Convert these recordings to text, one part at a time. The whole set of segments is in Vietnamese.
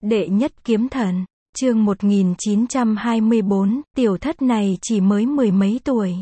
Đệ nhất kiếm thần, chương 1924, tiểu thất này chỉ mới mười mấy tuổi.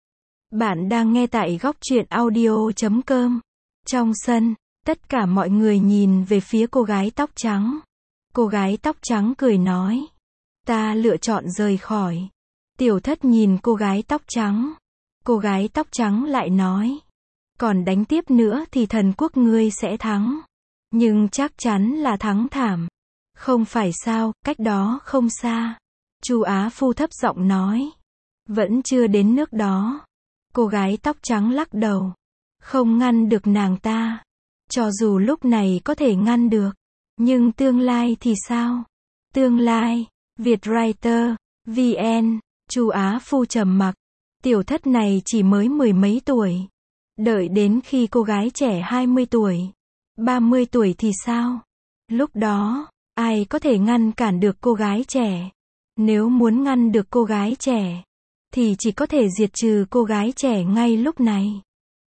Bạn đang nghe tại góc truyện audio.com. Trong sân, tất cả mọi người nhìn về phía cô gái tóc trắng. Cô gái tóc trắng cười nói, ta lựa chọn rời khỏi. Tiểu thất nhìn cô gái tóc trắng. Cô gái tóc trắng lại nói, còn đánh tiếp nữa thì thần quốc ngươi sẽ thắng. Nhưng chắc chắn là thắng thảm. Không phải sao, cách đó không xa. Chu Á Phu thấp giọng nói, vẫn chưa đến nước đó. Cô gái tóc trắng lắc đầu, không ngăn được nàng ta. Cho dù lúc này có thể ngăn được, nhưng tương lai thì sao? Tương lai, Vietwriter, VN, Chu Á Phu trầm mặc. Tiểu thất này chỉ mới mười mấy tuổi. Đợi đến khi cô gái trẻ 20 tuổi, 30 tuổi thì sao? Lúc đó, ai có thể ngăn cản được cô gái trẻ? Nếu muốn ngăn được cô gái trẻ, thì chỉ có thể diệt trừ cô gái trẻ ngay lúc này.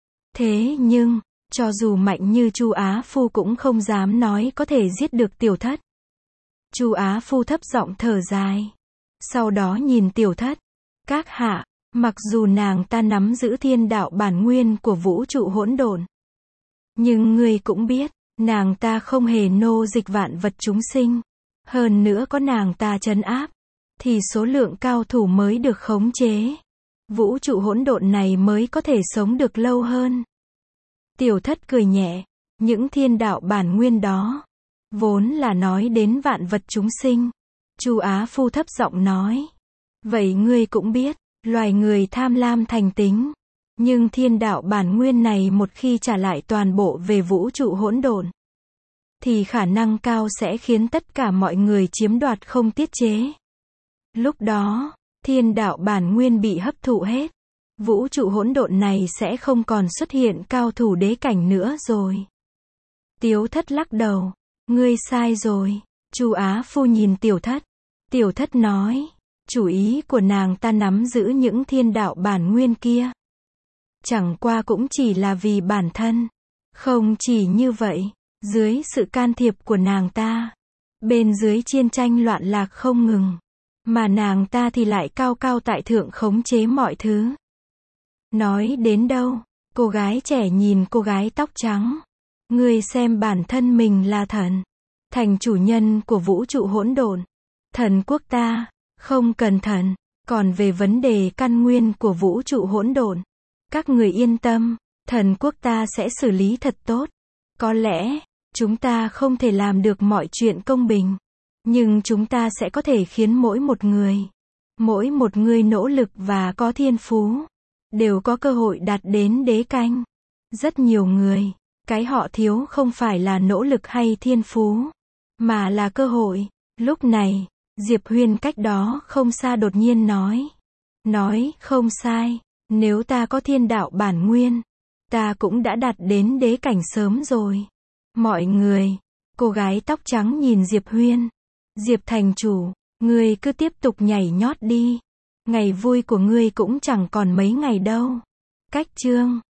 Thế nhưng, cho dù mạnh như Chu Á Phu cũng không dám nói có thể giết được tiểu thất. Chu Á Phu thấp giọng thở dài. Sau đó nhìn tiểu thất. Các hạ, mặc dù nàng ta nắm giữ thiên đạo bản nguyên của vũ trụ hỗn độn, nhưng ngươi cũng biết, nàng ta không hề nô dịch vạn vật chúng sinh. Hơn nữa có nàng ta trấn áp, thì số lượng cao thủ mới được khống chế. Vũ trụ hỗn độn này mới có thể sống được lâu hơn. Tiểu thất cười nhẹ, những thiên đạo bản nguyên đó, vốn là nói đến vạn vật chúng sinh. Chu Á Phu thấp giọng nói, vậy ngươi cũng biết, loài người tham lam thành tính. Nhưng thiên đạo bản nguyên này một khi trả lại toàn bộ về vũ trụ hỗn độn, thì khả năng cao sẽ khiến tất cả mọi người chiếm đoạt không tiết chế. Lúc đó, thiên đạo bản nguyên bị hấp thụ hết. Vũ trụ hỗn độn này sẽ không còn xuất hiện cao thủ đế cảnh nữa rồi. Tiểu thất lắc đầu, ngươi sai rồi. Chu Á Phu nhìn tiểu thất. Tiểu thất nói, chủ ý của nàng ta nắm giữ những thiên đạo bản nguyên kia, chẳng qua cũng chỉ là vì bản thân. Không chỉ như vậy, dưới sự can thiệp của nàng ta, bên dưới chiến tranh loạn lạc không ngừng, mà nàng ta thì lại cao cao tại thượng khống chế mọi thứ. Nói đến đâu, cô gái trẻ nhìn cô gái tóc trắng. Ngươi xem bản thân mình là thần, thành chủ nhân của vũ trụ hỗn độn. Thần quốc ta, không cần thần. Còn về vấn đề căn nguyên của vũ trụ hỗn độn, các người yên tâm, thần quốc ta sẽ xử lý thật tốt. Có lẽ, chúng ta không thể làm được mọi chuyện công bình, nhưng chúng ta sẽ có thể khiến mỗi một người nỗ lực và có thiên phú, đều có cơ hội đạt đến đế cảnh. Rất nhiều người, cái họ thiếu không phải là nỗ lực hay thiên phú, mà là cơ hội. Lúc này, Diệp Huyên cách đó không xa đột nhiên nói không sai, nếu ta có thiên đạo bản nguyên, ta cũng đã đạt đến đế cảnh sớm rồi. Mọi người, cô gái tóc trắng nhìn Diệp Huyên. Diệp thành chủ, ngươi cứ tiếp tục nhảy nhót đi. Ngày vui của ngươi cũng chẳng còn mấy ngày đâu. Cách chương